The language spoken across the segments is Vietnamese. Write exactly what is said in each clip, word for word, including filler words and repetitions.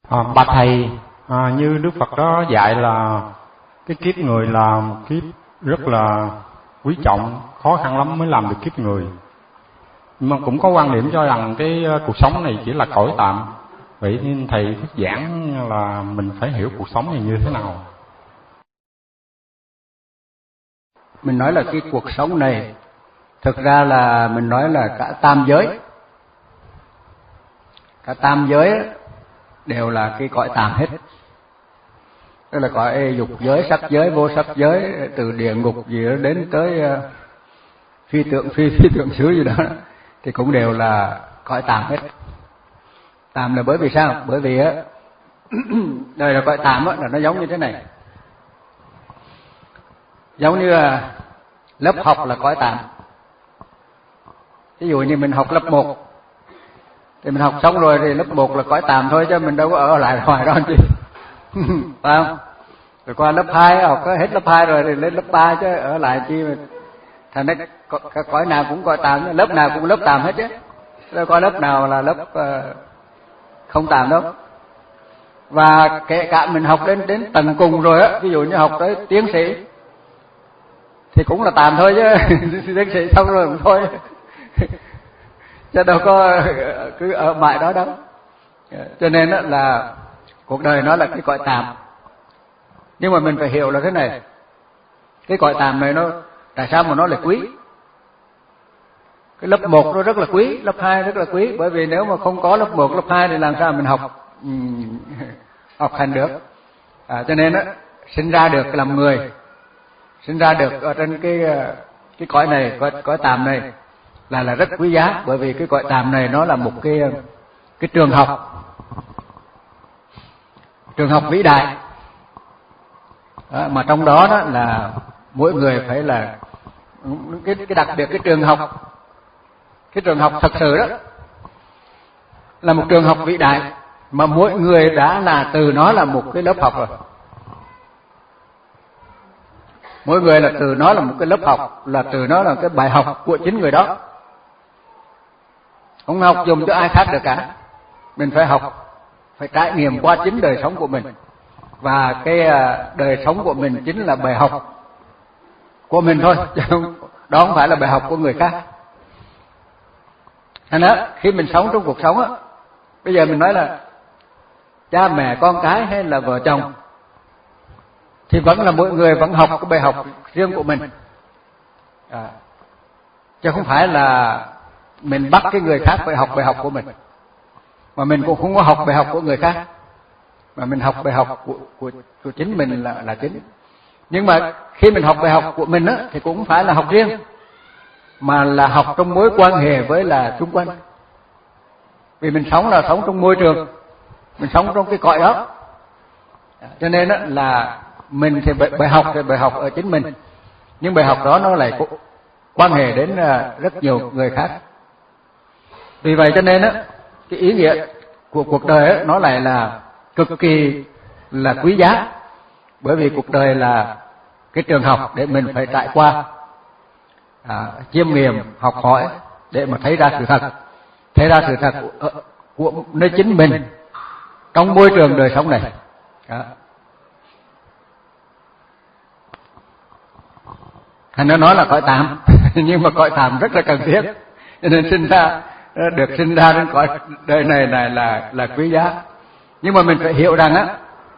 À, bà thầy, à, như Đức Phật đó dạy là cái kiếp người là một kiếp rất là quý trọng, khó khăn lắm mới làm được kiếp người. Nhưng mà cũng có quan điểm cho rằng cái cuộc sống này chỉ là cõi tạm. Vậy nên thầy thuyết giảng là mình phải hiểu cuộc sống này như thế nào? Mình nói là cái cuộc sống này, thực ra là mình nói là cả tam giới. Cả tam giới đều là cái cõi tạm hết. Tức là cõi dục giới, sắc giới, vô sắc giới, từ địa ngục gì đó đến tới phi tượng phi phi tượng xứ gì đó, thì cũng đều là cõi tạm hết. Tạm là bởi vì sao? Bởi vì á đời là cõi tạm á, là nó giống như thế này. Giống như là lớp học là cõi tạm. Ví dụ như mình học lớp một thì mình học xong rồi thì lớp một là cõi tạm thôi, chứ mình đâu có ở lại hoài đó chứ. Phải không? Rồi qua lớp hai học hết lớp hai rồi thì lên lớp ba chứ ở lại chi mà. Thành ra cõi nào cũng cõi tạm, lớp nào cũng lớp tạm hết chứ. Đâu có lớp nào là lớp uh, không tạm đâu. Và kể cả mình học đến đến tầng cùng rồi á, ví dụ như học tới tiến sĩ thì cũng là tạm thôi chứ. Tiến sĩ xong rồi cũng thôi. Chứ đâu có cứ ở mãi đó đâu. Cho nên là cuộc đời nó là cái cõi tạm. Nhưng mà mình phải hiểu là thế này, cái cõi tạm này nó tại sao mà nó lại quý? Cái lớp một nó rất là quý, lớp hai rất là quý, bởi vì nếu mà không có lớp một, lớp hai thì làm sao mình học um, học hành được. À, cho nên á, sinh ra được làm người, sinh ra được ở trên cái cái cõi này, cõi, cõi tạm này là là rất quý giá, bởi vì cái cõi tạm này nó là một cái cái trường học, trường học vĩ đại. Đó, mà trong đó đó là mỗi người phải là cái cái đặc biệt cái trường học, cái trường học thật sự đó là một trường học vĩ đại mà mỗi người đã là từ nó là một cái lớp học rồi. Mỗi người là từ nó là một cái lớp học, là từ nó là cái bài học của chính người đó. Không học dùng cho ai khác được cả. Mình phải học, phải trải nghiệm qua chính đời sống của mình. Và cái đời sống của mình chính là bài học của mình thôi, chứ không, đó không phải là bài học của người khác. Thành ra khi mình sống trong cuộc sống á, bây giờ mình nói là cha mẹ con cái hay là vợ chồng thì vẫn là mỗi người vẫn học cái bài học riêng của mình. À, chứ không phải là mình bắt cái người khác phải học bài học của mình, mà mình cũng không có học bài học của người khác, mà mình học bài học của, của, của chính mình là, là chính. Nhưng mà khi mình học bài học của mình á, thì cũng không phải là học riêng, mà là học trong mối quan hệ với là xung quanh. Vì mình sống là sống trong môi trường, mình sống trong cái cõi đó. Cho nên á, là mình thì bài học thì bài học ở chính mình, nhưng bài học đó nó lại có quan hệ đến rất nhiều người khác. Vì vậy cho nên á, cái ý nghĩa của cuộc đời á, nó lại là cực kỳ là quý giá, bởi vì cuộc đời là cái trường học để mình phải trải qua, à, chiêm nghiệm, học hỏi để mà thấy ra sự thật, thấy ra sự thật của, của nơi chính mình trong môi trường đời sống này. À. Thành nó nói là cõi tạm, nhưng mà cõi tạm rất là cần thiết, cho nên sinh ra được sinh ra đến cõi đời này này là là quý giá. Nhưng mà mình phải hiểu rằng á,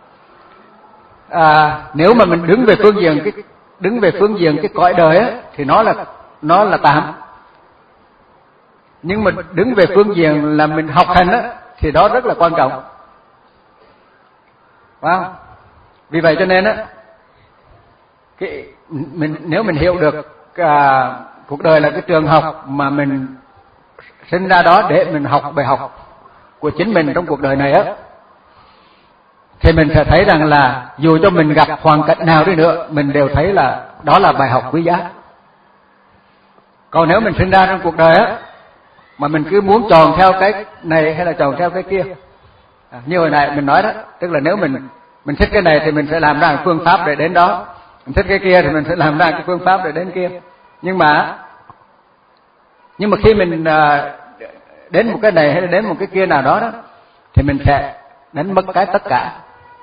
à, nếu mà mình đứng về phương diện cái đứng về phương diện cái cõi đời á, thì nó là nó là tạm. Nhưng mà đứng về phương diện là mình học hành á, thì đó rất là quan trọng, phải không? Vì vậy cho nên á, cái mình nếu mình hiểu được à, cuộc đời là cái trường học mà mình sinh ra đó để mình học bài học của chính mình trong cuộc đời này á, thì mình sẽ thấy rằng là dù cho mình gặp hoàn cảnh nào đi nữa, mình đều thấy là đó là bài học quý giá. Còn nếu mình sinh ra trong cuộc đời á, mà mình cứ muốn tròn theo cái này hay là tròn theo cái kia, à, như hồi nãy mình nói đó, tức là nếu mình mình thích cái này thì mình sẽ làm ra một phương pháp để đến đó, mình thích cái kia thì mình sẽ làm ra cái phương pháp để đến kia. Nhưng mà nhưng mà khi mình à, đến một cái này hay là đến một cái kia nào đó đó, thì mình sẽ đánh mất cái tất cả.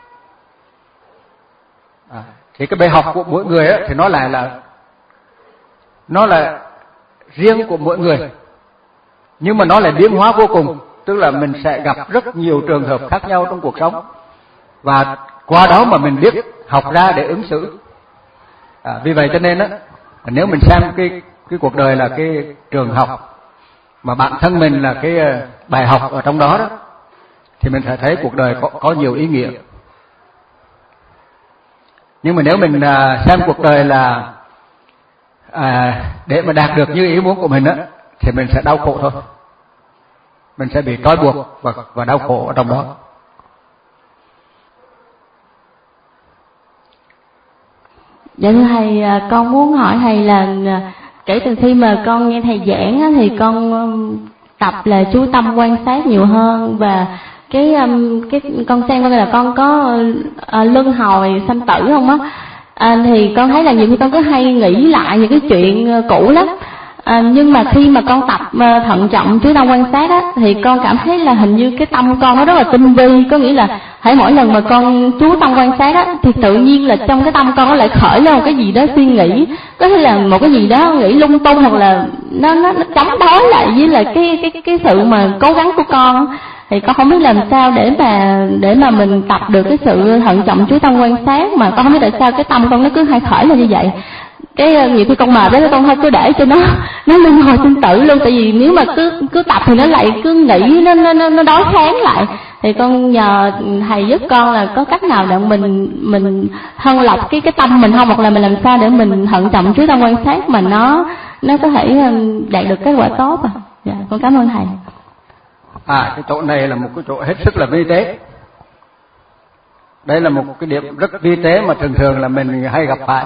À, thì cái bài học của mỗi người á, thì nó lại là nó là riêng của mỗi người, nhưng mà nó là biến hóa vô cùng. Tức là mình sẽ gặp rất nhiều trường hợp khác nhau trong cuộc sống, và qua đó mà mình biết học ra để ứng xử. À, vì vậy cho nên á, nếu mình xem cái cái cuộc đời là cái trường học, mà bản thân mình là cái bài học ở trong đó đó, thì mình sẽ thấy cuộc đời có, có nhiều ý nghĩa. Nhưng mà nếu mình à, xem cuộc đời là à, để mà đạt được như ý muốn của mình á, thì mình sẽ đau khổ thôi. Mình sẽ bị trói buộc và, và đau khổ ở trong đó. Dạ thưa thầy, con muốn hỏi thầy là kể từ khi mà con nghe thầy giảng á, thì con tập là chú tâm quan sát nhiều hơn, và cái cái con xem coi là con có uh, luân hồi sanh tử không á. À, thì con thấy là nhiều khi con cứ hay nghĩ lại những cái chuyện cũ lắm. À, nhưng mà khi mà con tập uh, thận trọng chú tâm quan sát á, thì con cảm thấy là hình như cái tâm con nó rất là tinh vi. Có nghĩa là hãy mỗi lần mà con chú tâm quan sát á, thì tự nhiên là trong cái tâm con nó lại khởi lên một cái gì đó suy nghĩ, có thể là một cái gì đó nghĩ lung tung, hoặc là nó nó, nó chống đối lại với là cái cái cái sự mà cố gắng của con. Thì con không biết làm sao để mà để mà mình tập được cái sự thận trọng chú tâm quan sát, mà con không biết tại sao cái tâm con nó cứ hay khởi lên như vậy. Cái nhiều khi con mệt đó, con hơi cứ để cho nó nó luân hồi sinh tử luôn, tại vì nếu mà cứ cứ tập thì nó lại cứ nghĩ, nó nó nó đối kháng lại. Thì con nhờ thầy giúp con là có cách nào để mình mình thân lọc cái cái tâm mình không, hoặc là mình làm sao để mình thận trọng chú tâm quan sát mà nó nó có thể đạt được kết quả tốt à? Dạ, con cảm ơn thầy. À, cái chỗ này là một cái chỗ hết sức là vi tế. Đây là một cái điểm rất vi tế mà thường thường là mình hay gặp phải.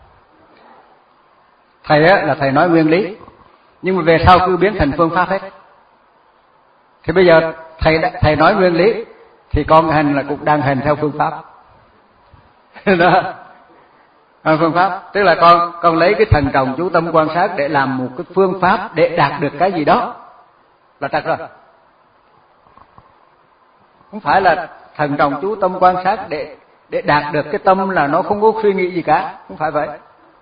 Thầy á là thầy nói nguyên lý, nhưng mà về sau cứ biến thành phương pháp hết. Thì bây giờ thầy thầy nói nguyên lý thì con hành là cũng đang hành theo phương pháp. Đó. Phương pháp tức là con con lấy cái thần trọng chú tâm quan sát để làm một cái phương pháp để đạt được cái gì đó là trật rồi. Không phải là thần trọng chú tâm quan sát để để đạt được cái tâm là nó không có suy nghĩ gì cả, không phải vậy.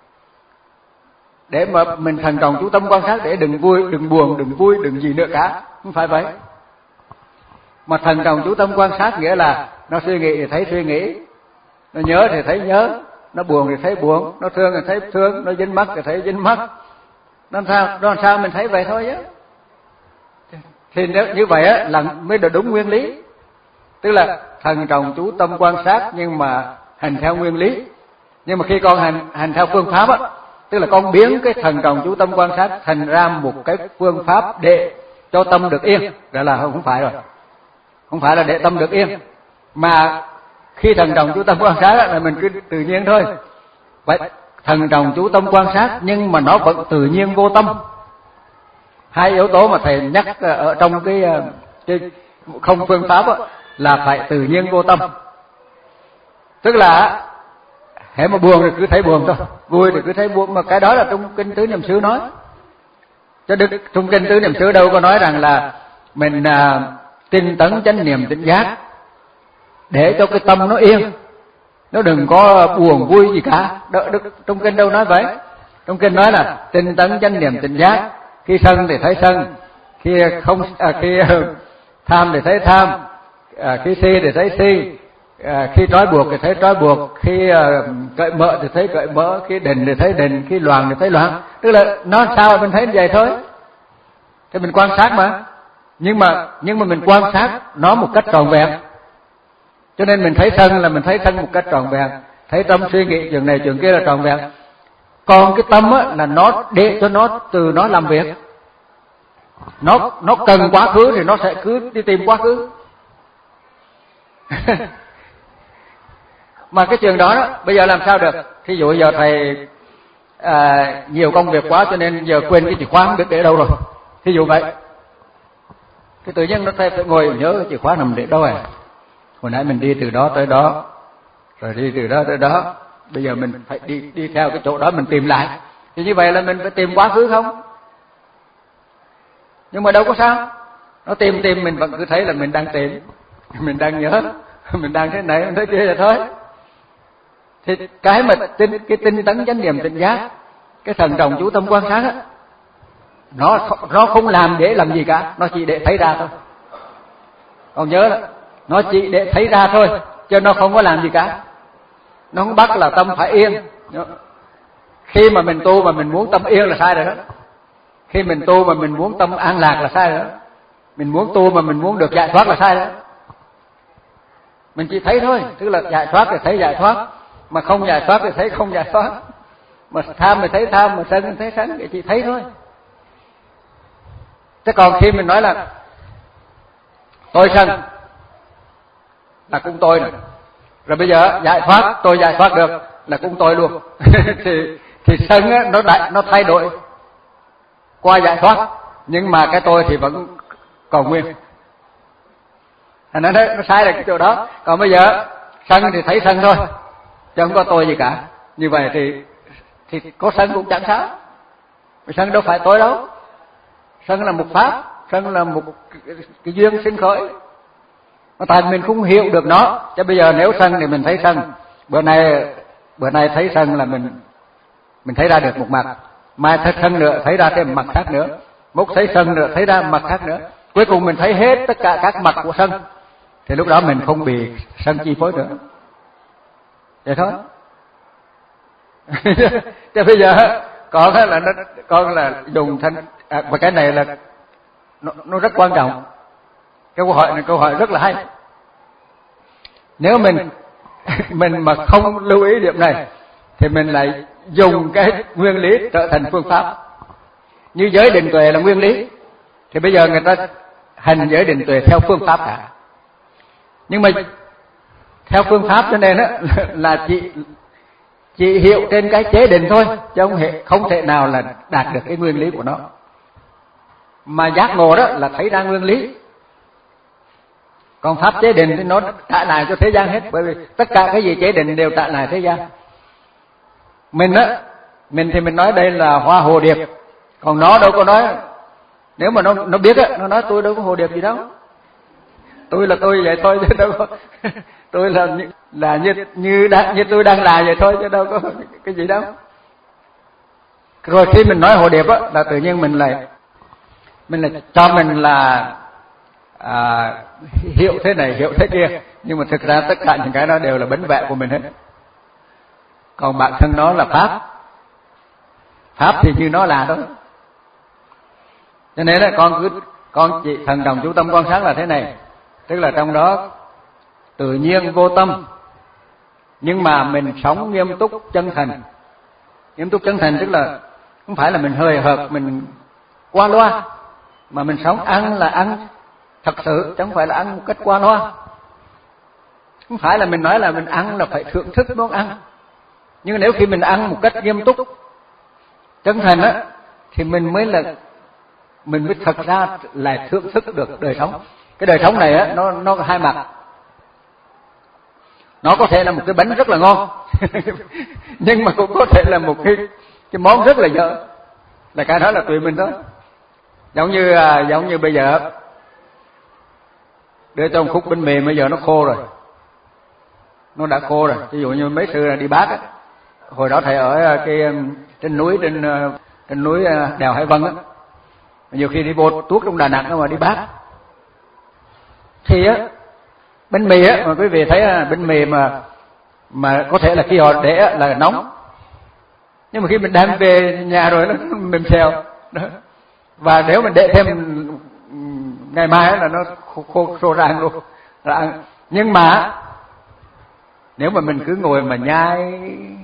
Để mà mình thần trọng chú tâm quan sát để đừng vui, đừng buồn, đừng vui, đừng gì nữa cả, không phải vậy. Mà thần trọng chú tâm quan sát nghĩa là nó suy nghĩ thì thấy suy nghĩ, nó nhớ thì thấy nhớ, nó buồn thì thấy buồn, nó thương thì thấy thương, nó dính mắc thì thấy dính mắc. Nó làm sao, nó làm sao mình thấy vậy thôi chứ. Thì nếu như vậy á là mới được đúng nguyên lý. Tức là thần trọng chú tâm quan sát nhưng mà hành theo nguyên lý. Nhưng mà khi con hành hành theo phương pháp á, tức là con biến cái thần trọng chú tâm quan sát thành ra một cái phương pháp để cho tâm được yên, đó là không phải rồi. Không phải là để tâm được yên, mà khi thần trọng chú tâm quan sát là mình cứ tự nhiên thôi. Vậy thần trọng chú tâm quan sát nhưng mà nó vẫn tự nhiên vô tâm. Hai yếu tố mà thầy nhắc ở trong cái, cái không phương pháp đó, là phải tự nhiên vô tâm. Tức là hễ mà buồn thì cứ thấy buồn thôi, vui thì cứ thấy buồn, mà cái đó là trong kinh Tứ Niệm xứ nói. Chứ đức trong kinh Tứ Niệm xứ đâu có nói rằng là mình à, tinh tấn chánh niệm tỉnh giác để cho cái tâm nó yên, nó đừng có buồn vui gì cả. Đ, đức, trong kinh đâu nói vậy. Trong kinh nói là tinh tấn chánh niệm tỉnh giác, khi sân thì thấy sân, khi không à, khi tham thì thấy tham, à, khi si thì thấy si, à, khi trói buộc thì thấy trói buộc, khi à, cởi mở thì thấy cởi mở, khi định thì thấy định, khi loạn thì thấy loạn. Tức là nó sao mình thấy như vậy thôi. Thì mình quan sát mà. Nhưng mà nhưng mà mình quan sát nó một cách trọn vẹn. Cho nên mình thấy sân là mình thấy sân một cách trọn vẹn, thấy tâm suy nghĩ chuyện này chuyện kia là trọn vẹn. Còn cái tâm á là nó để cho nó từ nó làm việc. Nó nó cần quá khứ thì nó sẽ cứ đi tìm quá khứ. Mà cái chuyện đó, đó bây giờ làm sao được? Thí dụ giờ thầy à, nhiều công việc quá cho nên giờ quên cái chìa khóa không biết để đâu rồi. Thí dụ vậy. Cái tự nhiên nó thầy phải ngồi nhớ cái chìa khóa nằm để đâu à? Hồi nãy mình đi từ đó tới đó, rồi đi từ đó tới đó, bây giờ mình phải đi đi theo cái chỗ đó mình tìm lại. Thì như vậy là mình phải tìm quá khứ không? Nhưng mà đâu có sao. Nó tìm tìm mình vẫn cứ thấy là mình đang tìm. mình đang nhớ, mình đang thế này, mình thế kia là thôi. Thì cái mà tinh, cái tinh tấn chánh niệm tỉnh giác, cái thần đồng chú tâm quan sát á, nó nó không làm để làm gì cả, nó chỉ để thấy ra thôi. Còn nhớ đó, nó chỉ để thấy ra thôi, chứ nó không có làm gì cả. Nó không bắt là tâm phải yên. Khi mà mình tu mà mình muốn tâm yên là sai rồi đó. Khi mình tu mà mình muốn tâm an lạc là sai rồi đó. Mình muốn tu mà mình muốn được giải thoát là sai rồi đó. Mình chỉ thấy thôi, tức là giải thoát thì thấy giải thoát, mà không giải thoát thì thấy không giải thoát. Mà tham thì thấy tham, mà sân thì thấy sân, thì chỉ thấy thôi. Thế còn khi mình nói là tôi sân là cũng tôi này, rồi bây giờ giải thoát, tôi giải thoát được là cũng tôi luôn. thì thì sân á, nó đại, nó thay đổi qua giải thoát, nhưng mà cái tôi thì vẫn còn nguyên. Nó nó sai là cái chỗ đó. Còn bây giờ sân thì thấy sân thôi, chứ không có tôi gì cả. Như vậy thì thì có sân cũng chẳng sao. Sân đâu phải tôi đâu. Sân là một pháp, sân là một cái, cái duyên sinh khởi. Mà tại mình không hiểu được nó. Chứ bây giờ nếu sân thì mình thấy sân, bữa nay bữa nay thấy sân là mình mình thấy ra được một mặt, mai thấy sân nữa thấy ra thêm mặt khác nữa, mốt thấy sân nữa thấy ra mặt khác nữa, cuối cùng mình thấy hết tất cả các mặt của sân. Thì lúc đó mình không bị sân chi phối nữa. Vậy thôi. Chứ bây giờ con là nó con là dùng thanh à, và cái này là nó, nó rất quan trọng. Cái câu hỏi này câu hỏi rất là hay. Nếu mình mình mà không lưu ý điểm này thì mình lại dùng cái nguyên lý trở thành phương pháp. Như giới định tuệ là nguyên lý, thì bây giờ người ta hành giới định tuệ theo phương pháp cả. Nhưng mà theo phương pháp cho nên á là chỉ chỉ hiểu trên cái chế định thôi, chứ không thể không thể nào là đạt được cái nguyên lý của nó. Mà giác ngộ đó là thấy ra nguyên lý. Còn pháp chế định thì nó trả lại cho thế gian hết, bởi vì tất cả cái gì chế định đều trả lại thế gian. Mình á, mình thì mình nói đây là hoa hồ điệp, còn nó đâu có nói. Nếu mà nó nó biết á, nó nói tôi đâu có hồ điệp gì đâu. Tôi là tôi vậy thôi chứ đâu có. Tôi là là như như đang như tôi đang là vậy thôi chứ đâu có cái gì đâu. Rồi khi mình nói hồ điệp á là tự nhiên mình lại mình lại cho mình là à, hiểu thế này hiểu thế kia, nhưng mà thực ra tất cả những cái đó đều là bấn vẽ của mình hết. Còn bản thân nó là pháp, pháp thì như nó là đó. Cho nên là con cứ con chỉ thần đồng chú tâm quan sát là thế này, tức là trong đó tự nhiên vô tâm, nhưng mà mình sống nghiêm túc chân thành. Nghiêm túc chân thành tức là không phải là mình hời hợt mình qua loa, mà mình sống ăn là ăn thật sự, chứ không phải là ăn một cách qua loa. Không phải là mình nói là mình ăn là phải thưởng thức món ăn, nhưng nếu khi mình ăn một cách nghiêm túc chân thành á thì mình mới là mình mới thật ra là thưởng thức được đời sống. Cái đời sống này á nó nó có hai mặt. Nó có thể là một cái bánh rất là ngon nhưng mà cũng có thể là một cái cái món rất là dở. Là cái đó là tùy mình đó. Giống như giống như bây giờ đưa cho một khúc bánh mì bây giờ nó khô rồi, nó đã khô rồi. Ví dụ như mấy sư là đi Bác á, hồi đó thầy ở cái trên núi trên trên núi đèo Hải Vân á, nhiều khi đi vô tuốt trong Đà Nẵng mà đi Bác thì á bánh mì á mà quý vị thấy bánh mì mà mà có thể là khi họ để là nóng, nhưng mà khi mình đem về nhà rồi nó mềm xèo đó. Và nếu mình để thêm ngày mai là nó khô, khô, khô ràng luôn là ăn. Nhưng mà nếu mà mình cứ ngồi mà nhai,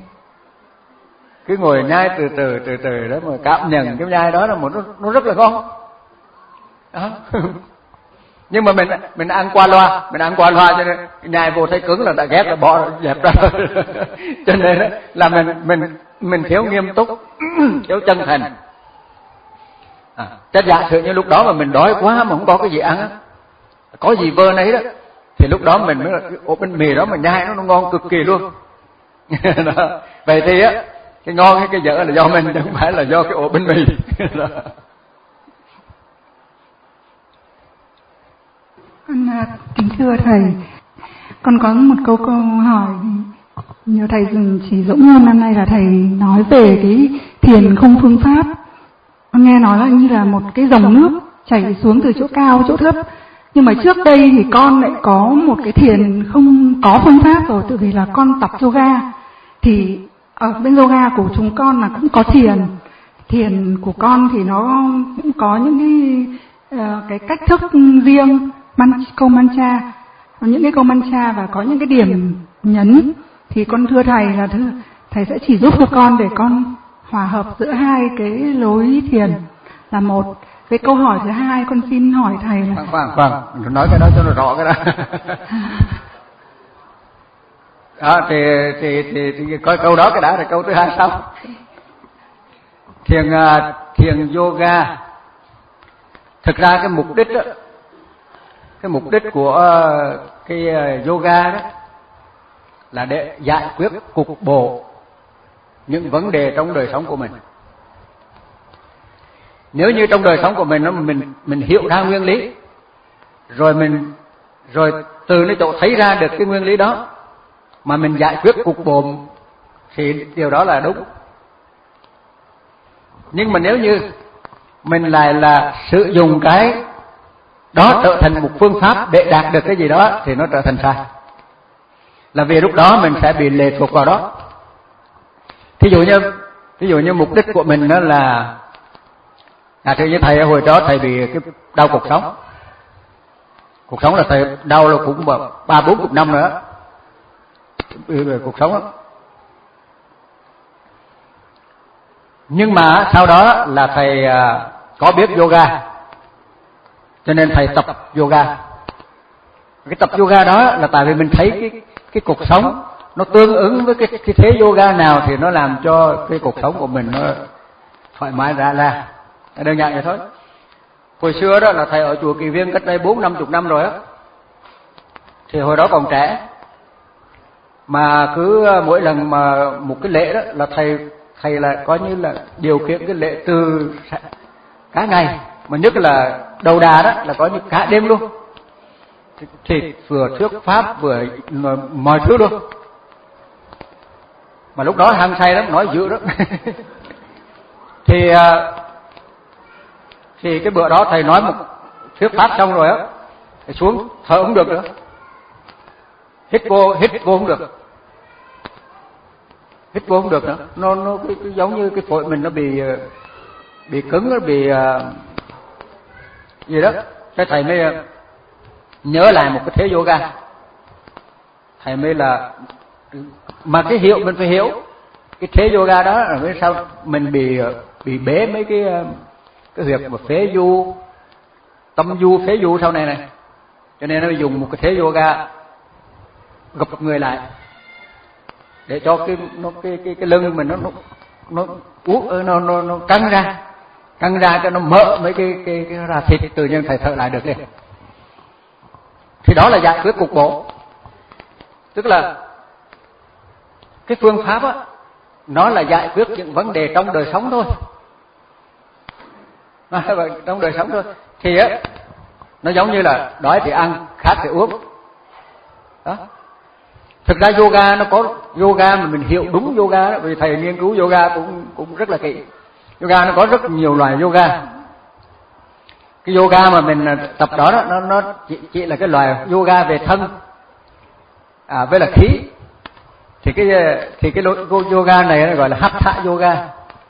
cứ ngồi nhai từ từ từ từ đó mà cảm nhận cái nhai đó là một nó, nó rất là ngon đó. Nhưng mà mình mình ăn qua loa, mình ăn qua loa cho nên nhai vô thấy cứng là đã ghét là bỏ dẹp ra. Cho nên là mình mình mình thiếu nghiêm túc, thiếu chân thành. À, chắc giả sử như lúc đó mà mình đói quá mà không có cái gì ăn á, có gì vơ nấy đó, thì lúc đó mình mới là cái ổ bánh mì đó mà nhai nó, nó ngon cực kỳ luôn. Đó. Vậy thì á cái ngon hay cái dở là do mình, chứ không phải là do cái ổ bánh mì. Đó. Con kính thưa thầy, con có một câu câu hỏi nhờ thầy chỉ dũng hơn. Năm nay là thầy nói về cái thiền không phương pháp. Con nghe nói là như là một cái dòng nước chảy xuống từ chỗ cao chỗ thấp. Nhưng mà trước đây thì con lại có một cái thiền không có phương pháp rồi, tự vì là con tập yoga. Thì ở bên yoga của chúng con là cũng có thiền. Thiền của con thì nó cũng có những cái, uh, cái cách thức riêng, man, câu mantra, những cái câu mantra và có những cái điểm nhấn. Thì con thưa thầy là thưa, thầy sẽ chỉ giúp cho con để con hòa hợp giữa hai cái lối thiền là một. Cái câu hỏi thứ hai con xin hỏi thầy là khoan khoan khoan nói cái đó cho nó rõ cái đó. Đó, thì, thì, thì, thì coi câu đó cái đã rồi câu thứ hai sau. Thiền thiền yoga, thực ra cái mục đích đó, cái mục đích của cái yoga đó là để giải quyết cục bộ những vấn đề trong đời sống của mình. Nếu như trong đời sống của mình nó mình mình hiểu ra nguyên lý, rồi mình rồi từ cái chỗ thấy ra được cái nguyên lý đó mà mình giải quyết cục bộ thì điều đó là đúng. Nhưng mà nếu như mình lại là sử dụng cái đó trở thành một phương pháp để đạt được cái gì đó thì nó trở thành sai. Là vì lúc đó mình sẽ bị lệ thuộc vào đó. Thí dụ như ví dụ như mục đích của mình đó là à thưa với thầy, hồi đó thầy bị cái đau cuộc sống. Cuộc sống là thầy đau là cũng ba bốn chục năm nữa. Cuộc sống đó. Nhưng mà sau đó là thầy có biết yoga, cho nên thầy tập yoga. Cái tập yoga đó là tại vì mình thấy cái cái cuộc sống nó tương ứng với cái cái thế yoga nào thì nó làm cho cái cuộc sống của mình nó thoải mái ra ra. Đơn giản vậy thôi. Hồi xưa đó là thầy ở chùa Kỳ Viên cách đây bốn năm chục năm rồi á, thì hồi đó còn trẻ, mà cứ mỗi lần mà một cái lễ đó là thầy thầy là coi như là điều khiển cái lễ từ cả ngày, mà nhất là đầu đà đó là có như cả đêm luôn, thì, thì vừa thuyết pháp vừa mọi thứ luôn. Mà lúc đó hăng say lắm, nói dữ lắm. thì thì cái bữa đó thầy nói một thuyết pháp xong rồi á, thầy xuống thở không được nữa, hít vô hít vô không được, hít vô không được nữa, nó nó cái, cái, giống như cái phổi mình nó bị bị cứng, nó bị uh, gì đó. Cái thầy mới nhớ lại một cái thế yoga, thầy mới là mà cái hiểu mình phải hiểu cái thế yoga đó là vì sao mình bị bị bế mấy cái cái việc mà phế du, tâm du phế du sau này này, cho nên nó dùng một cái thế yoga gập người lại để cho cái nó cái cái cái lưng mình nó nó nó uống nó nó nó căng ra, căng ra cho nó mở mấy cái cái cái ra thịt, tự nhiên thầy thở lại được liền. Thì đó là giải quyết cục bộ, tức là cái phương pháp á, nó là giải quyết những vấn đề trong đời sống thôi, trong đời sống thôi. Thì á, nó giống như là đói thì ăn, khát thì uống. Đó. Thực ra yoga nó có yoga mà mình hiểu đúng yoga đó, vì thầy nghiên cứu yoga cũng cũng rất là kỹ. Yoga nó có rất nhiều loại yoga. Cái yoga mà mình tập đó, đó nó nó chỉ, chỉ là cái loại yoga về thân, à, với là khí. Thì cái thì cái yoga này nó gọi là hatha yoga.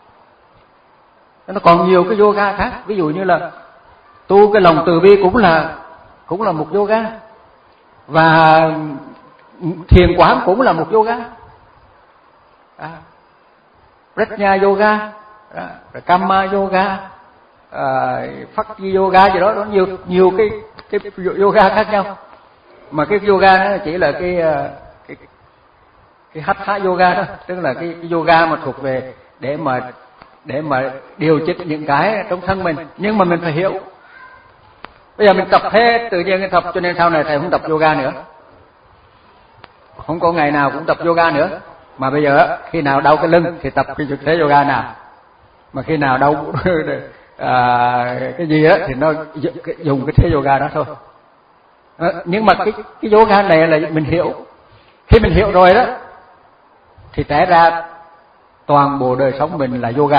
Nó còn nhiều cái yoga khác, ví dụ như là tu cái lòng từ bi cũng là cũng là một yoga, và thiền quán cũng là một yoga, à, Prajna yoga, à, Kama yoga, à, Phakti yoga gì đó, nó nhiều nhiều cái cái yoga khác nhau. Mà cái yoga nó chỉ là cái cái cái hatha yoga đó, tức là cái, cái yoga mà thuộc về để mà để mà điều chỉnh những cái trong thân mình, nhưng mà mình phải hiểu. Bây giờ mình tập hết tự nhiên cái tập, cho nên sau này thầy không tập yoga nữa, không có ngày nào cũng tập yoga nữa. Mà bây giờ khi nào đau cái lưng thì tập cái thế yoga nào, mà khi nào đau à, cái gì đó thì nó dùng cái thế yoga đó thôi. À, nhưng mà cái cái yoga này là mình hiểu. Khi mình hiểu rồi đó thì té ra toàn bộ đời sống mình là yoga.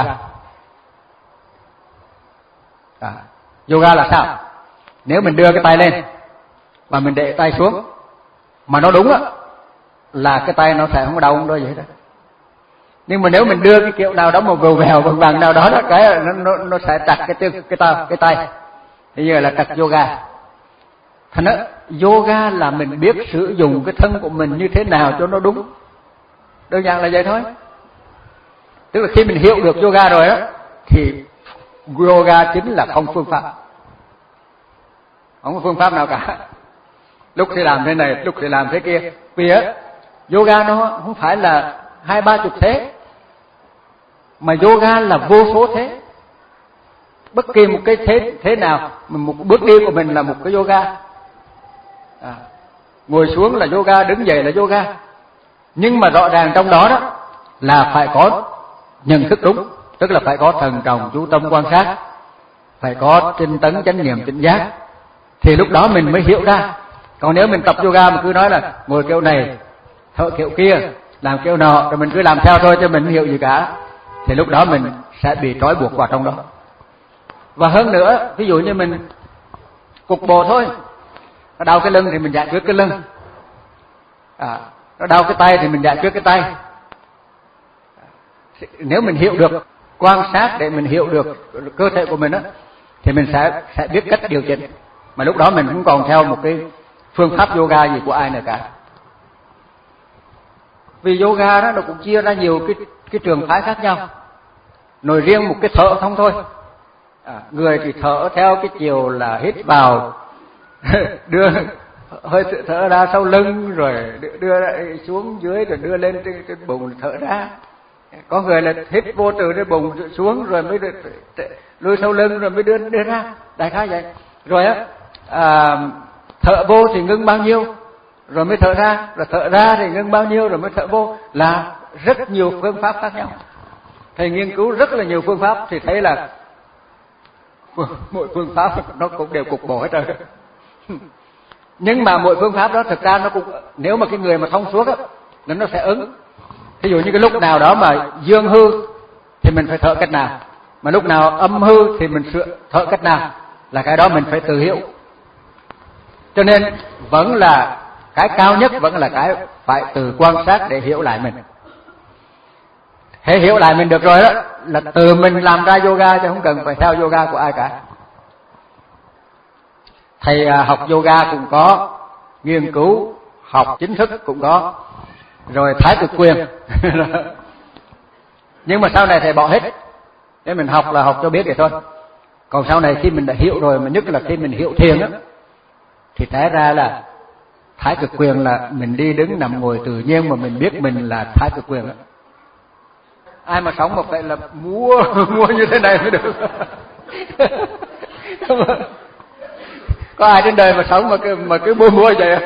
À, yoga là sao? Nếu mình đưa cái tay lên và mình để tay xuống mà nó đúng á, là cái tay nó sẽ không có đau không đau vậy đó. Nhưng mà nếu mình đưa cái kiểu nào đó mà vèo vèo bằng bằng nào đó, đó cái nó nó nó sẽ trật cái cái cái tay cái tay. Bây giờ là trật yoga. Thành ra yoga là mình biết sử dụng cái thân của mình như thế nào cho nó đúng. Đơn giản là vậy thôi. Tức là khi mình hiểu được yoga rồi á thì yoga chính là không phương pháp. Không có phương pháp nào cả. Lúc thì làm thế này, lúc thì làm thế kia. Vì á yoga nó không phải là hai ba chục thế, mà yoga là vô số thế. Bất kỳ một cái thế thế nào, một bước đi của mình là một cái yoga. À, ngồi xuống là yoga, đứng dậy là yoga. Nhưng mà rõ ràng trong đó đó là phải có nhận thức đúng, tức là phải có thần trọng chú tâm quan sát, phải có tinh tấn chánh niệm tỉnh giác, thì lúc đó mình mới hiểu ra. Còn nếu mình tập yoga mà cứ nói là ngồi kiểu này, thở kiểu kia, làm kiểu nọ, rồi mình cứ làm theo thôi chứ mình không hiểu gì cả, thì lúc đó mình sẽ bị trói buộc vào trong đó. Và hơn nữa, ví dụ như mình cục bộ thôi, nó đau cái lưng thì mình giải quyết cái lưng, à, nó đau cái tay thì mình giải quyết cái tay. Nếu mình hiểu được quan sát để mình hiểu được cơ thể của mình đó, thì mình sẽ sẽ biết cách điều chỉnh. Mà lúc đó mình không còn theo một cái phương pháp yoga gì của ai nữa cả. Vì yoga đó nó cũng chia ra nhiều cái cái trường phái khác nhau. Nói riêng một cái thở không thôi. À, người thì thở theo cái chiều là hít vào đưa hơi thở ra sau lưng, rồi đưa xuống dưới, rồi đưa lên trên, trên bụng thở ra. Có người là hít vô từ trên bụng xuống rồi mới lùi sau lưng rồi mới đưa đưa ra, đại khái vậy. Rồi á à, thở vô thì ngưng bao nhiêu rồi mới thở ra, rồi thở ra thì ngưng bao nhiêu rồi mới thở vô, là rất nhiều phương pháp khác nhau. Thầy nghiên cứu rất là nhiều phương pháp thì thấy là mỗi phương pháp nó cũng đều cục bộ hết rồi. Nhưng mà mỗi phương pháp đó thực ra nó cũng, nếu mà cái người mà thông suốt á, nó sẽ ứng. Ví dụ như cái lúc nào đó mà dương hư thì mình phải thở cách nào, mà lúc nào âm hư thì mình thở cách nào, là cái đó mình phải tự hiểu. Cho nên vẫn là cái cao nhất vẫn là cái phải tự quan sát để hiểu lại mình. Hễ hiểu lại mình được rồi đó là từ mình làm ra yoga, chứ không cần phải theo yoga của ai cả. Thầy học yoga cũng có, nghiên cứu học chính thức cũng có, rồi thái cực quyền. Nhưng mà sau này thầy bỏ hết. Nếu mình học là học cho biết vậy thôi. Còn sau này khi mình đã hiểu rồi, mà nhất là khi mình hiểu thiền á, thì té ra là thái cực quyền là mình đi đứng nằm ngồi tự nhiên mà mình biết mình là thái cực quyền đó. Ai mà sống mà phải là múa múa như thế này mới được. Có ai trên đời mà sống mà cứ mà cứ múa múa vậy.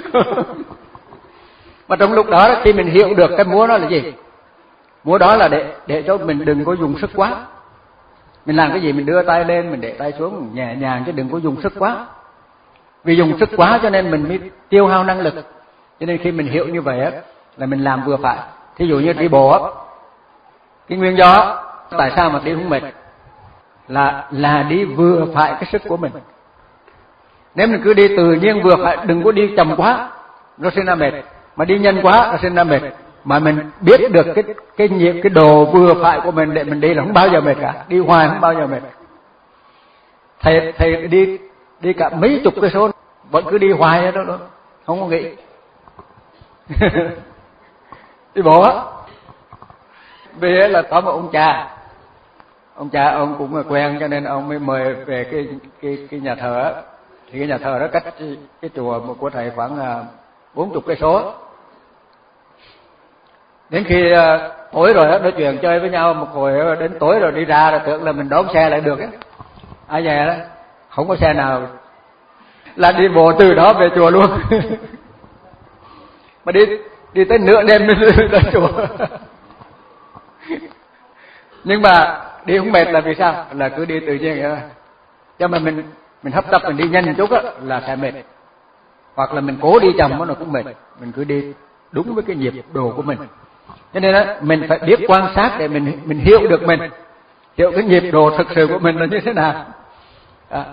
Mà trong lúc đó khi mình hiểu được cái múa đó là gì, múa đó là để để cho mình đừng có dùng sức quá. Mình làm cái gì mình đưa tay lên, mình để tay xuống nhẹ nhàng, chứ đừng có dùng sức quá. Vì dùng sức quá cho nên mình mới tiêu hao năng lực. Cho nên khi mình hiểu như vậy á, là mình làm vừa phải. Thí dụ như đi bộ á, cái nguyên do tại sao mà đi không mệt là là đi vừa phải cái sức của mình. Nếu mình cứ đi tự nhiên vừa phải, đừng có đi chậm quá, nó sinh ra mệt. Mà đi nhanh quá, nó sinh ra mệt. Mà mình biết được cái cái nhịp cái độ vừa phải của mình để mình đi là không bao giờ mệt cả, đi hoài không bao giờ mệt. Thầy thầy đi đi cả mấy chục cây số vẫn cứ đi hoài đó, đó không có nghĩ. Đi bộ á, vì là có một ông cha, ông cha ông cũng quen cho nên ông mới mời về cái cái cái nhà thờ á. Thì cái nhà thờ đó cách cái, cái chùa của thầy khoảng bốn chục cây số. Đến khi uh, tối rồi đó, nói chuyện chơi với nhau một hồi, đến tối rồi đi ra rồi tưởng là mình đón xe lại được á. Ai về đó không có xe nào, là đi bộ từ đó về chùa luôn. Mà đi đi tới nửa đêm mới đến chùa. Nhưng mà đi không mệt là vì sao? Là cứ đi tự nhiên vậy thôi. Cho mà mình mình hấp tấp mình đi nhanh một chút á là sẽ mệt. hoặc là mình cố đi chậm nó cũng mệt, mình cứ đi đúng với cái nhịp độ của mình. Cho nên đó, mình phải biết quan sát để mình mình hiểu được mình, hiểu cái nhịp độ thực sự của mình là như thế nào. À.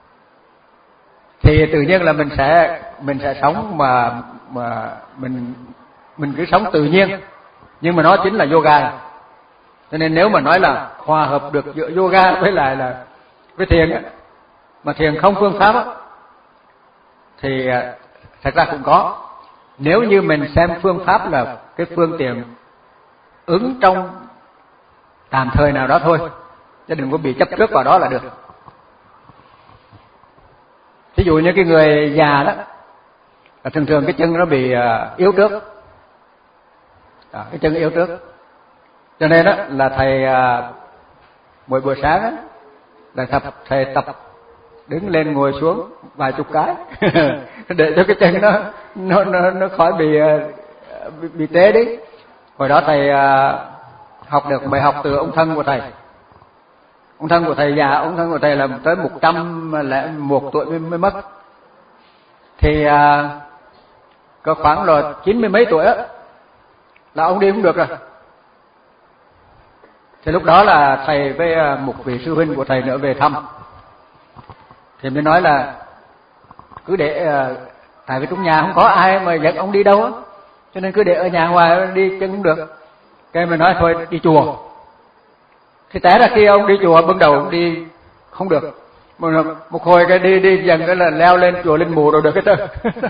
Thì tự nhiên là mình sẽ mình sẽ sống mà mà mình mình cứ sống tự nhiên, nhưng mà nó chính là yoga. Cho nên nếu mà nói là hòa hợp được giữa yoga với lại là với thiền á, mà thiền không phương pháp á, thì thật ra cũng có. Nếu như mình xem phương pháp là cái phương tiện ứng trong tạm thời nào đó thôi, chứ đừng có bị chấp trước vào đó là được. Ví dụ như cái người già đó, thường thường cái chân nó bị yếu trước, đó, cái chân yếu trước. Cho nên đó là thầy mỗi buổi sáng đó, là tập thầy tập đứng lên ngồi xuống vài chục cái để cho cái chân nó nó nó, nó khỏi bị bị, bị té đi. Hồi đó thầy học được bài học từ ông thân của thầy. Ông thân của thầy già, ông thân của thầy là tới một trăm lẻ một tuổi mới, mới mất. Thì có khoảng là chín mươi mấy tuổi á, là ông đi không được rồi. Thì lúc đó là thầy với một vị sư huynh của thầy nữa về thăm, thì mới nói là cứ để, tại vì trong nhà không có ai mà dẫn ông đi đâu á, cho nên cứ để ở nhà ngoài đi chân không được. Cái mới nói thôi đi chùa. Thì té ra khi ông đi chùa ban đầu ông đi không được, một, một hồi cái đi đi dần cái là leo lên chùa Linh Mù rồi được cái tơ.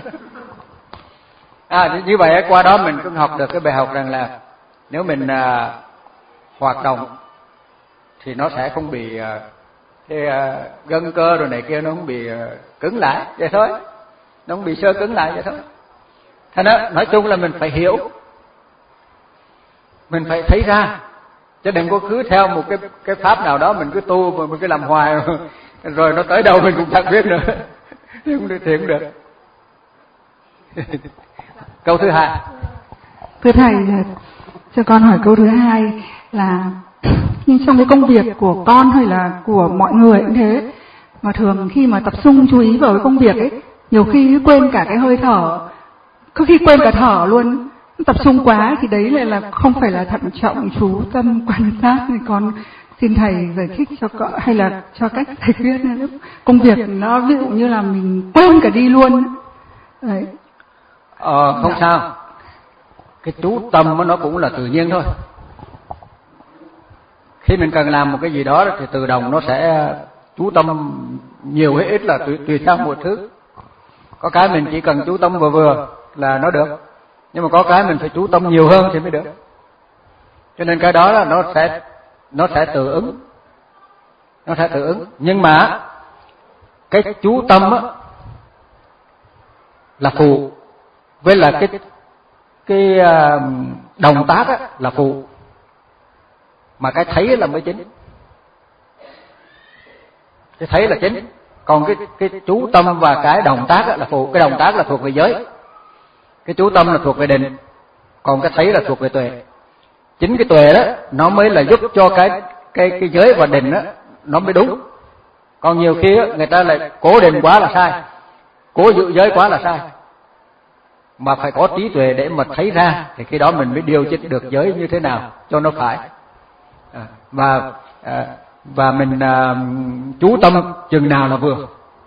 À như vậy qua đó mình cũng học được cái bài học rằng là nếu mình à, hoạt động thì nó sẽ không bị à, cái à, gân cơ rồi này kia nó không bị à, cứng lại vậy thôi, nó không bị sơ cứng lại vậy thôi. Thế đó, nói chung là mình phải hiểu, mình phải thấy ra, chứ đừng có cứ theo một cái cái pháp nào đó mình cứ tu mà mình cứ làm hoài rồi, rồi nó tới đâu mình cũng chẳng biết nữa, không được thì không được. Câu thứ hai. Thưa thầy, cho con hỏi câu thứ hai là nhưng trong cái công việc của con hay là của mọi người cũng thế, mà thường khi mà tập trung chú ý vào cái công việc ấy, nhiều khi quên cả cái hơi thở, có khi quên cả thở luôn. Tập trung quá thì đấy lại là không phải là thận trọng chú tâm quan sát. Thì con xin thầy giải thích cho con, hay là cho cách thầy biết lúc công việc nó ví dụ như là mình quên cả đi luôn đấy. Ờ, không sao, cái chú tâm nó cũng là tự nhiên thôi. Khi mình cần làm một cái gì đó thì tự động nó sẽ chú tâm nhiều hay ít là tùy, tùy theo một thứ. Có cái mình chỉ cần chú tâm vừa vừa là nó được, nhưng mà có cái mình phải chú tâm nhiều hơn thì mới được. Cho nên cái đó là nó sẽ nó sẽ tự ứng, nó sẽ tự ứng. Nhưng mà cái chú tâm á là phụ, với là cái cái động tác á là phụ, mà cái thấy là mới chính. Cái thấy là chính, còn cái cái chú tâm và cái động tác á là phụ. Cái động tác là thuộc về giới, cái chú tâm là thuộc về định, còn cái thấy là thuộc về tuệ. Chính cái tuệ đó nó mới là giúp cho cái cái cái giới và định đó nó mới đúng. Còn nhiều khi đó, người ta lại cố định quá là sai, cố giữ giới quá là sai. Mà phải có trí tuệ để mà thấy ra, thì khi đó mình mới điều chỉnh được giới như thế nào cho nó phải. À, và à, và mình à, chú tâm chừng nào là vừa.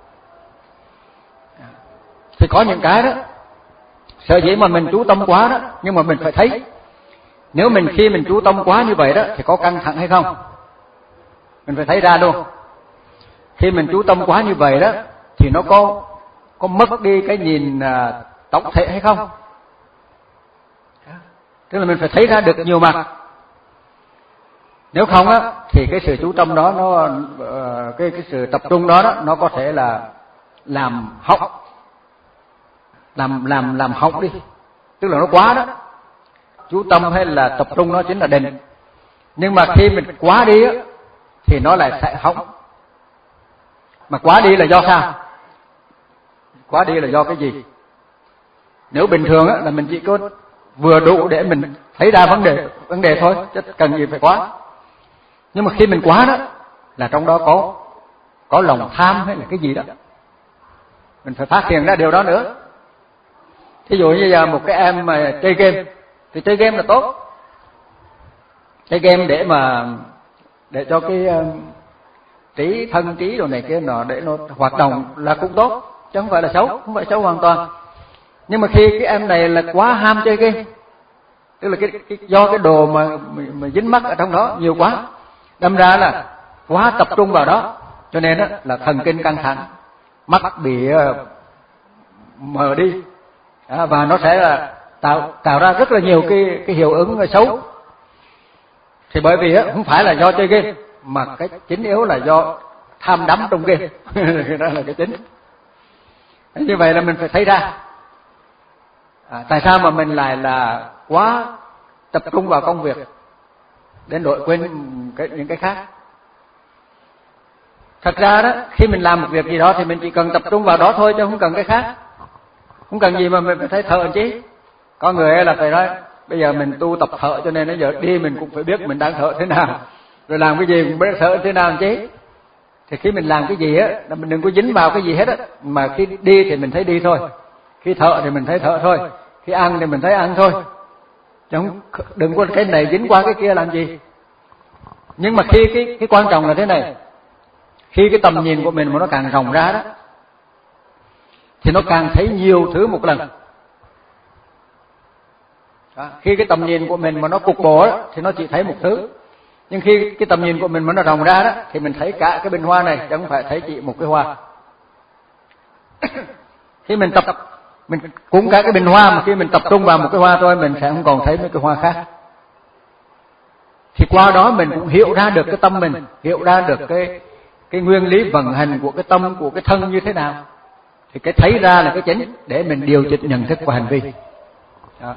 À, thì có những cái đó sợ dĩ mà mình chú tâm quá đó, nhưng mà mình phải thấy. Nếu mình khi mình chú tâm quá như vậy đó thì có căng thẳng hay không, mình phải thấy ra luôn. Khi mình chú tâm quá như vậy đó thì nó có có mất đi cái nhìn à, tổng thể hay không. Tức là mình phải thấy ra được nhiều mặt. Nếu không á thì cái sự chú tâm đó nó uh, cái cái sự tập trung đó, đó nó có thể là làm hỏng, làm làm làm hỏng đi. Tức là nó quá đó. Chú tâm hay là tập trung nó chính là định. Nhưng mà khi mình quá đi á thì nó lại sẽ hỏng. Mà quá đi là do sao? Quá đi là do cái gì? Nếu bình thường á là mình chỉ có vừa đủ để mình thấy ra vấn đề vấn đề thôi, chứ cần gì phải quá. Nhưng mà khi mình quá đó là trong đó có có lòng tham hay là cái gì đó, mình phải phát hiện ra điều đó nữa. Thí dụ như giờ một cái em mà chơi game thì chơi game là tốt, chơi game để mà để cho cái uh, trí thân trí đồ này kia nọ để nó hoạt động là cũng tốt, chứ không phải là xấu, không phải xấu hoàn toàn. Nhưng mà khi cái em này là quá ham chơi game, tức là cái, cái do cái đồ mà, mà dính mắc ở trong đó nhiều quá, đâm ra là quá tập trung vào đó, cho nên đó là thần kinh căng thẳng, mắt bị uh, mờ đi, à, và nó sẽ là tạo tạo ra rất là nhiều cái cái hiệu ứng xấu. Thì bởi vì á, không phải là do chơi game, mà cái chính yếu là do tham đắm trong game. Đó là cái chính. Như vậy là mình phải thấy ra à, tại sao mà mình lại là quá tập trung vào công việc đến độ quên cái, những cái khác. Thật ra đó, khi mình làm một việc gì đó thì mình chỉ cần tập trung vào đó thôi, chứ không cần cái khác. Không cần gì mà mình phải thấy thợ chứ. Có người là phải nói bây giờ mình tu tập thợ, cho nên bây giờ đi mình cũng phải biết mình đang thợ thế nào, rồi làm cái gì cũng biết thợ thế nào chứ. Thì khi mình làm cái gì á, mình đừng có dính vào cái gì hết á, mà khi đi thì mình thấy đi thôi, khi thợ thì mình thấy thợ thôi, khi ăn thì mình thấy ăn thôi, chứ không, đừng có cái này dính qua cái kia làm gì. Nhưng mà khi cái cái quan trọng là thế này, khi cái tầm nhìn của mình mà nó càng rộng ra đó, thì nó càng thấy nhiều thứ một lần. Đó. Khi cái tầm nhìn của mình mà nó cục bộ đó, thì nó chỉ thấy một thứ. Nhưng khi cái tầm nhìn của mình mà nó rộng ra đó, thì mình thấy cả cái bình hoa này, chứ không phải thấy chỉ một cái hoa. Khi mình tập, mình cũng cả cái bình hoa, mà khi mình tập trung vào một cái hoa thôi, mình sẽ không còn thấy mấy cái hoa khác. Thì qua đó mình cũng hiểu ra được cái tâm mình, hiểu ra được cái cái nguyên lý vận hành của cái tâm, của cái thân như thế nào. Thì cái thấy ra là cái chính để mình điều chỉnh nhận thức và hành vi. Đó.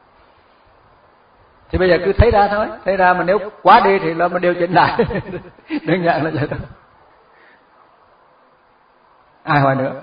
Thì bây giờ cứ thấy ra thôi, thấy ra mà nếu quá đi thì là mình điều chỉnh lại. Đơn giản là vậy thôi. Ai hỏi nữa?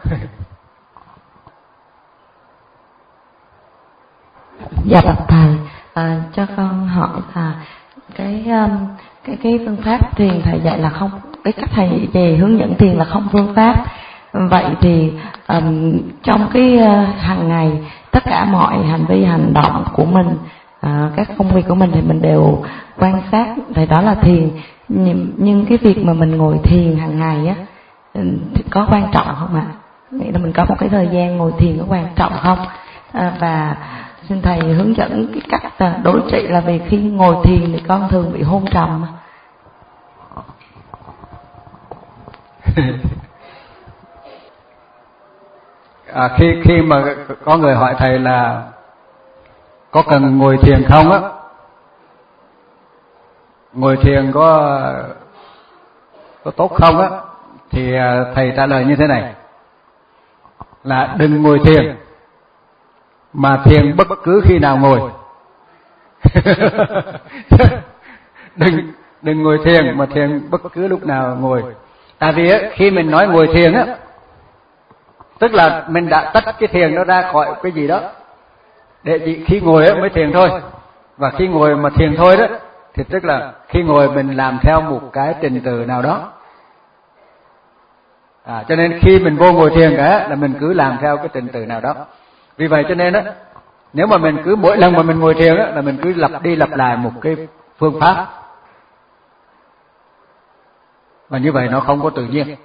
Dạ bạch thầy, à, cho con hỏi là cái um, cái cái phương pháp thiền thầy dạy là không, cái cách thầy về hướng dẫn thiền là không phương pháp. Vậy thì um, trong cái uh, hàng ngày tất cả mọi hành vi hành động của mình, À, các công việc của mình thì mình đều quan sát, thì đó là thiền. Nhưng, nhưng cái việc mà mình ngồi thiền hàng ngày á thì có quan trọng không ạ? Nghĩa là mình có một cái thời gian ngồi thiền có quan trọng không? À, và xin thầy hướng dẫn cái cách đối trị, là vì khi ngồi thiền thì con thường bị hôn trầm. À, khi khi mà có người hỏi thầy là có cần ngồi thiền không á, ngồi thiền có có tốt không á, thì thầy trả lời như thế này, là đừng ngồi thiền, mà thiền bất cứ khi nào ngồi. đừng đừng ngồi thiền mà thiền bất cứ lúc nào ngồi. Tại vì á, khi mình nói ngồi thiền á, tức là mình đã tách cái thiền nó ra khỏi cái gì đó, để chỉ khi ngồi ấy mới thiền thôi. Và khi ngồi mà thiền thôi đó, thì tức là khi ngồi mình làm theo một cái trình tự nào đó. À, cho nên khi mình vô ngồi thiền cả là mình cứ làm theo cái trình tự nào đó. Vì vậy cho nên đó, nếu mà mình cứ mỗi lần mà mình ngồi thiền đó, là mình cứ lặp đi lặp lại một cái phương pháp, và như vậy nó không có tự nhiên.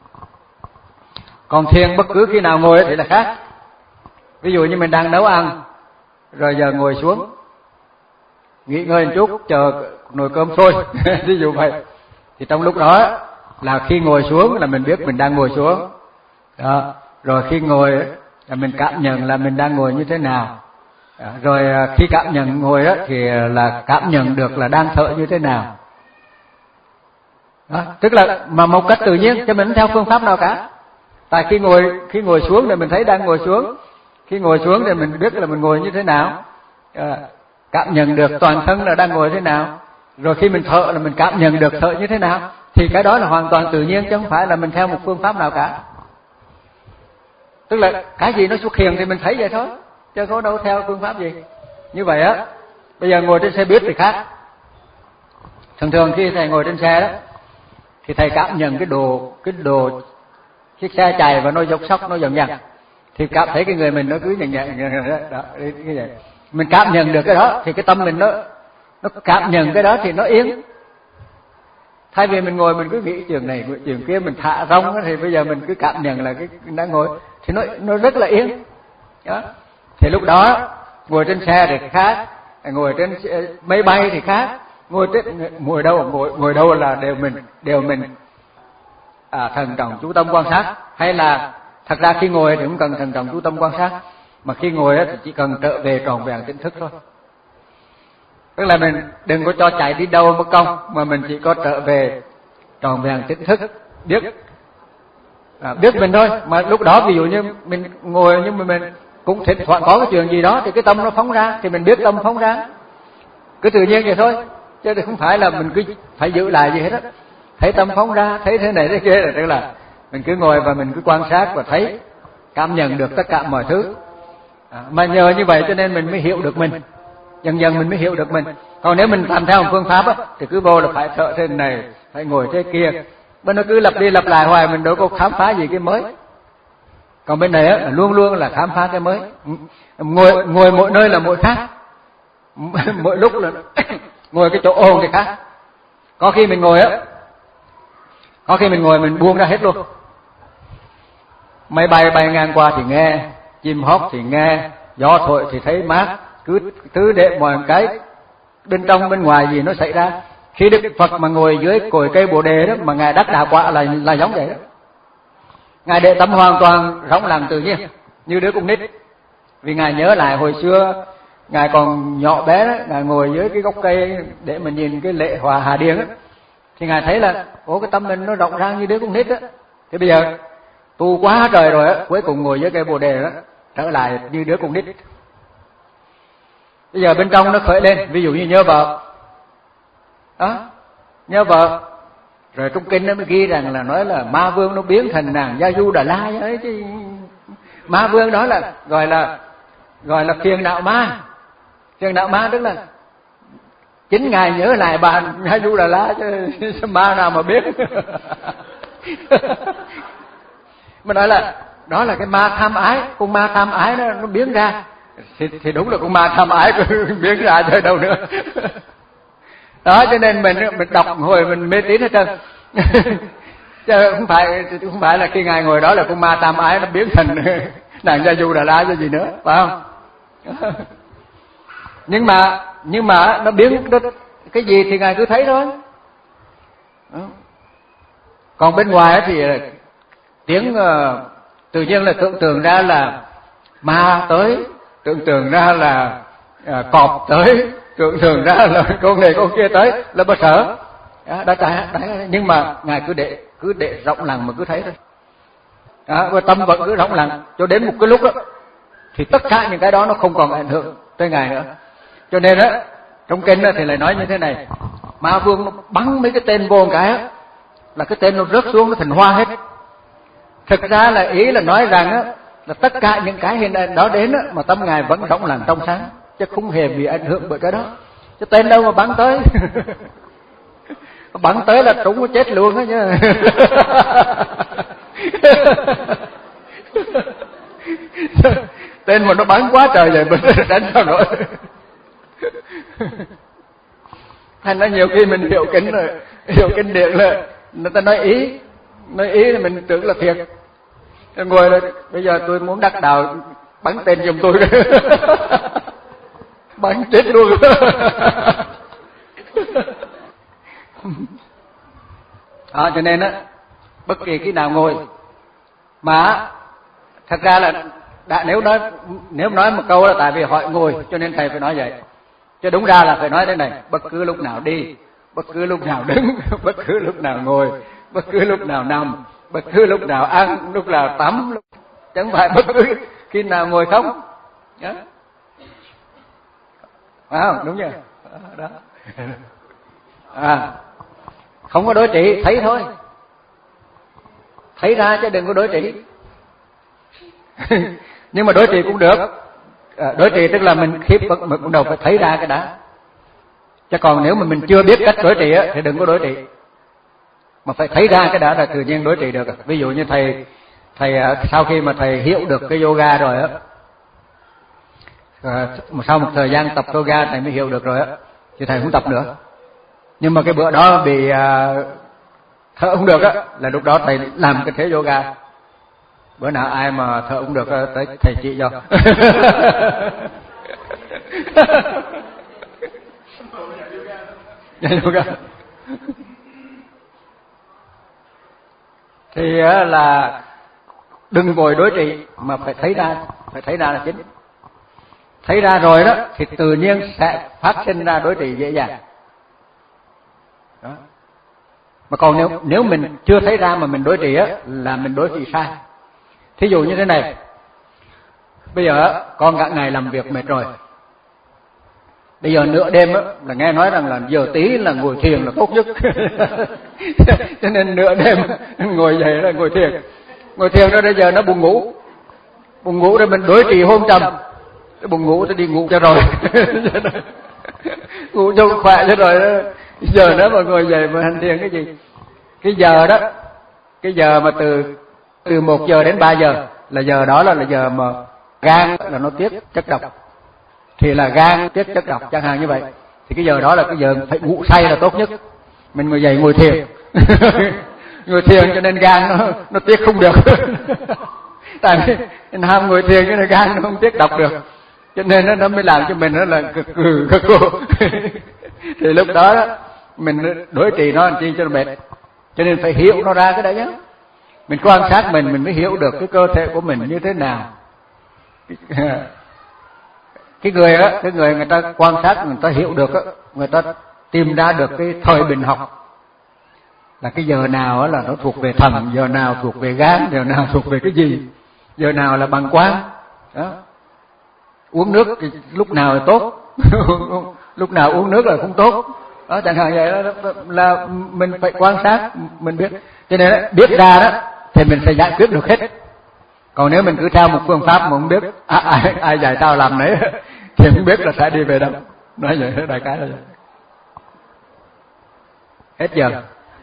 Còn thiền bất cứ khi nào ngồi thì là khác. Ví dụ như mình đang nấu ăn, rồi giờ ngồi xuống nghỉ ngơi một chút chờ nồi cơm sôi, ví dụ vậy, thì trong lúc đó là khi ngồi xuống là mình biết mình đang ngồi xuống đó. Rồi khi ngồi là mình cảm nhận là mình đang ngồi như thế nào đó. Rồi khi cảm nhận ngồi đó thì là cảm nhận được là đang thở như thế nào đó. Tức là mà một cách tự nhiên, cho mình không theo phương pháp nào cả. Tại khi ngồi khi ngồi xuống thì mình thấy đang ngồi xuống, khi ngồi xuống thì mình biết là mình ngồi như thế nào, à, cảm nhận được toàn thân là đang ngồi thế nào. Rồi khi mình thở là mình cảm nhận được thở như thế nào. Thì cái đó là hoàn toàn tự nhiên, chứ không phải là mình theo một phương pháp nào cả. Tức là cái gì nó xuất hiện thì mình thấy vậy thôi, chứ có đâu theo phương pháp gì. Như vậy á, bây giờ ngồi trên xe buýt thì khác. Thường thường khi thầy ngồi trên xe đó, thì thầy cảm nhận cái đồ cái đồ chiếc xe chạy và nó dốc sóc, nó dần dần. thì cảm thấy cái người mình nó cứ nhẹ nhẹ đó, như vậy. Mình cảm nhận được cái đó thì cái tâm mình nó nó cảm nhận cái đó thì nó yên. Thay vì mình ngồi mình cứ nghĩ chuyện này chuyện kia, mình thả rong thì bây giờ mình cứ cảm nhận là cái đang ngồi thì nó nó rất là yên. Đó. Thì lúc đó ngồi trên xe thì khác, ngồi trên máy bay thì khác, ngồi trên ngồi đâu ngồi ngồi đâu là đều mình đều mình à, thần trọng chú tâm quan sát. Hay là thật ra khi ngồi thì cũng cần thần trọng chú tâm quan sát, mà khi ngồi thì chỉ cần trở về tròn vẹn tỉnh thức thôi. Tức là mình đừng có cho chạy đi đâu mất công, mà mình chỉ có trở về tròn vẹn tỉnh thức, biết à, biết mình thôi. Mà lúc đó ví dụ như mình ngồi nhưng mà mình cũng thỉnh thoảng có cái chuyện gì đó thì cái tâm nó phóng ra, thì mình biết tâm phóng ra, cứ tự nhiên vậy thôi, chứ không phải là mình cứ phải giữ lại gì hết á. Thấy tâm phóng ra, thấy thế này thế kia là tức là mình cứ ngồi và mình cứ quan sát và thấy, cảm nhận được tất cả mọi thứ. À, mà nhờ như vậy cho nên mình mới hiểu được mình, dần dần mình mới hiểu được mình. Còn nếu mình làm theo một phương pháp á, thì cứ vô là phải sợ thế này, phải ngồi thế kia, bên nó cứ lặp đi lặp lại hoài, mình đâu có khám phá gì cái mới. Còn bên này á, luôn luôn là khám phá cái mới. Ngồi ngồi mỗi nơi là mỗi khác, mỗi lúc là ngồi cái chỗ ồn thì khác. Có khi mình ngồi á, có khi mình ngồi mình buông ra hết luôn. Máy bay bay ngang qua thì nghe, chim hót thì nghe, gió thổi thì thấy mát, cứ thứ để mọi cái bên trong bên ngoài gì nó xảy ra. Khi Đức Phật mà ngồi dưới cội cây Bồ Đề đó mà ngài đắc đạo quả là là giống vậy đó. Ngài để tâm hoàn toàn rỗng lặng tự nhiên như đứa con nít. Vì ngài nhớ lại hồi xưa ngài còn nhỏ bé đó, ngài ngồi dưới cái gốc cây để mà nhìn cái lệ hòa Hà Điền á, thì ngài thấy là ủa cái tâm mình nó rộng rang như đứa con nít á. Thì bây giờ tu quá trời rồi á, cuối cùng ngồi dưới cây Bồ Đề đó trở lại như đứa con nít. Bây giờ bên trong nó khởi lên, ví dụ như nhớ vợ đó, nhớ vợ. Rồi trong kinh nó mới ghi rằng là nói là ma vương nó biến thành nàng Gia Du Đà La ấy chứ. Ma vương đó là gọi là gọi là phiền não ma. Phiền não ma tức là chính ngài nhớ lại bà Gia Du Đà La chứ ma nào mà biết. Mà nói là đó là cái ma tham ái, con ma tham ái nó nó biến ra. Thì, thì đúng là con ma tham ái biến ra thôi đâu nữa. Đó cho nên mình mình đọc hồi mình mê tín hết trơn. Chứ không phải không phải là khi ngài ngồi đó là con ma tam ái nó biến thành nàng Gia Du Đà La cho gì nữa, phải không? Nhưng mà nhưng mà nó biến nó, cái gì thì ngài cứ thấy thôi. Còn bên ngoài thì tiếng uh, tự nhiên là tưởng tượng ra là ma tới, tưởng tượng ra là uh, cọp tới, tưởng tượng ra là con này con kia tới là bà sợ. Đó, đó, đó, đó, nhưng mà ngài cứ để cứ để rộng lặng mà cứ thấy thôi. Đó, và tâm vẫn cứ rộng lặng cho đến một cái lúc đó thì tất cả những cái đó nó không còn ảnh hưởng tới ngài nữa. Cho nên á trong kinh đó thì lại nói như thế này, ma vương nó bắn mấy cái tên vô một cái á, là cái tên nó rớt xuống nó thành hoa hết. Thực ra là ý là nói rằng á là tất cả những cái hiện ảnh đó đến á, mà tâm ngài vẫn rộng lặng trong sáng, chứ không hề bị ảnh hưởng bởi cái đó. Chứ tên đâu mà bắn tới. Bắn tới là trúng nó chết luôn á chứ. Tên mà nó bắn quá trời rồi mình đánh sao nổi. Thành ra nhiều khi mình hiểu kinh rồi, hiểu kinh điển là người ta nói ý, nói ý là mình tưởng là thiệt. Ngồi là bây giờ tôi muốn đắc đạo bắn tên giùm tôi. Bắn chết luôn. Đó, cho nên á bất kỳ khi nào ngồi mà thật ra là đã, nếu nói nếu nói một câu là tại vì hỏi ngồi cho nên thầy phải nói vậy, chứ đúng ra là phải nói thế này: bất cứ lúc nào đi, bất cứ lúc nào đứng, bất cứ lúc nào ngồi, bất cứ lúc nào nằm, bất cứ lúc nào ăn, lúc nào tắm, lúc... chẳng phải bất cứ khi nào ngồi không. Đó. Phải không? Đúng chưa? Đó. À, không có đối trị, thấy thôi, thấy ra chứ đừng có đối trị. Nhưng mà đối trị cũng được. À, đối trị tức là mình khiếp mình cũng đầu phải thấy ra cái đã. Chứ còn nếu mà mình chưa biết cách đối trị á thì đừng có đối trị, mà phải thấy ra cái đã là tự nhiên đối trị được. Ví dụ như thầy thầy sau khi mà thầy hiểu được cái yoga rồi á, sau một thời gian tập yoga thầy mới hiểu được rồi á, thì thầy không tập nữa. Nhưng mà cái bữa đó bị thở không được á, là lúc đó thầy làm cái thế yoga. Bữa nào ai mà thở không được tới thầy chỉ cho. yoga. Thì là đừng vội đối trị mà phải thấy ra, phải thấy ra là chính. Thấy ra rồi đó thì tự nhiên sẽ phát sinh ra đối trị dễ dàng. Đó. Mà còn nếu nếu mình chưa thấy ra mà mình đối trị á, là mình đối trị sai. Thí dụ như thế này, bây giờ con cả ngày làm việc mệt rồi, bây giờ nửa đêm á, là nghe nói rằng là giờ tí là ngồi thiền là tốt nhất. Cho nên nửa đêm ngồi dậy là ngồi thiền, ngồi thiền rồi bây giờ nó buồn ngủ, buồn ngủ rồi mình đối trị hôn trầm, buồn ngủ thì đi ngủ cho rồi. Ngủ cho khỏe cho rồi. Giờ đó mà ngồi dậy mà hành thiền cái gì? Cái giờ đó, cái giờ mà từ từ một giờ đến ba giờ là giờ đó là, là giờ mà gan là nó tiết chất độc, thì là gan tiết chất độc chẳng hạn như vậy, thì cái giờ đó là cái giờ phải ngủ say là tốt nhất. Mình ngồi dậy ngồi thiền, ngồi thiền cho nên gan nó nó tiết không được. Tại vì mình ham ngồi thiền cho nên gan nó không tiết độc được, cho nên nó, nó mới làm cho mình nó là cực cừ cực cô. Thì lúc đó, đó mình đối trị nó làm chi cho nó mệt, cho nên phải hiểu nó ra cái đấy nhá. Mình quan sát mình mình mới hiểu được cái cơ thể của mình như thế nào. Cái người á, cái người người ta quan sát, người ta hiểu được á, người ta tìm ra được cái thời bình học, là cái giờ nào á là nó thuộc về thận, giờ nào thuộc về gan, giờ nào thuộc về cái gì, giờ nào là bàng quang. Đó. Uống nước thì lúc nào là tốt, lúc nào uống nước là không tốt. Đó, chẳng hạn vậy đó, là mình phải quan sát, mình biết. Cho nên đó, biết ra đó thì mình sẽ giải quyết được hết. Còn nếu mình cứ theo một phương pháp mà không biết à, ai, ai dạy tao làm đấy thì không biết là sẽ đi về đâu. Nói vậy đại cái là vậy. Hết giờ.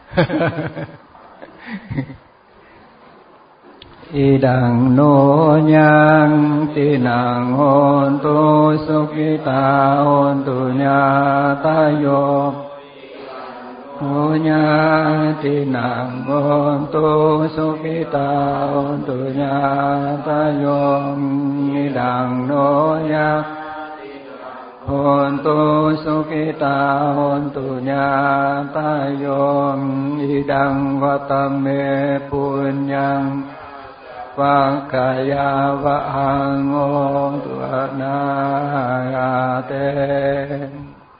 Idang no nhang tinang hontu sukita hontu nyatayo no nhang tinang hontu sukita hontu nyatayo idang no nhang hontu sukita hontu nyatayo idang vatame punyang Vakaya vahang om tu anayate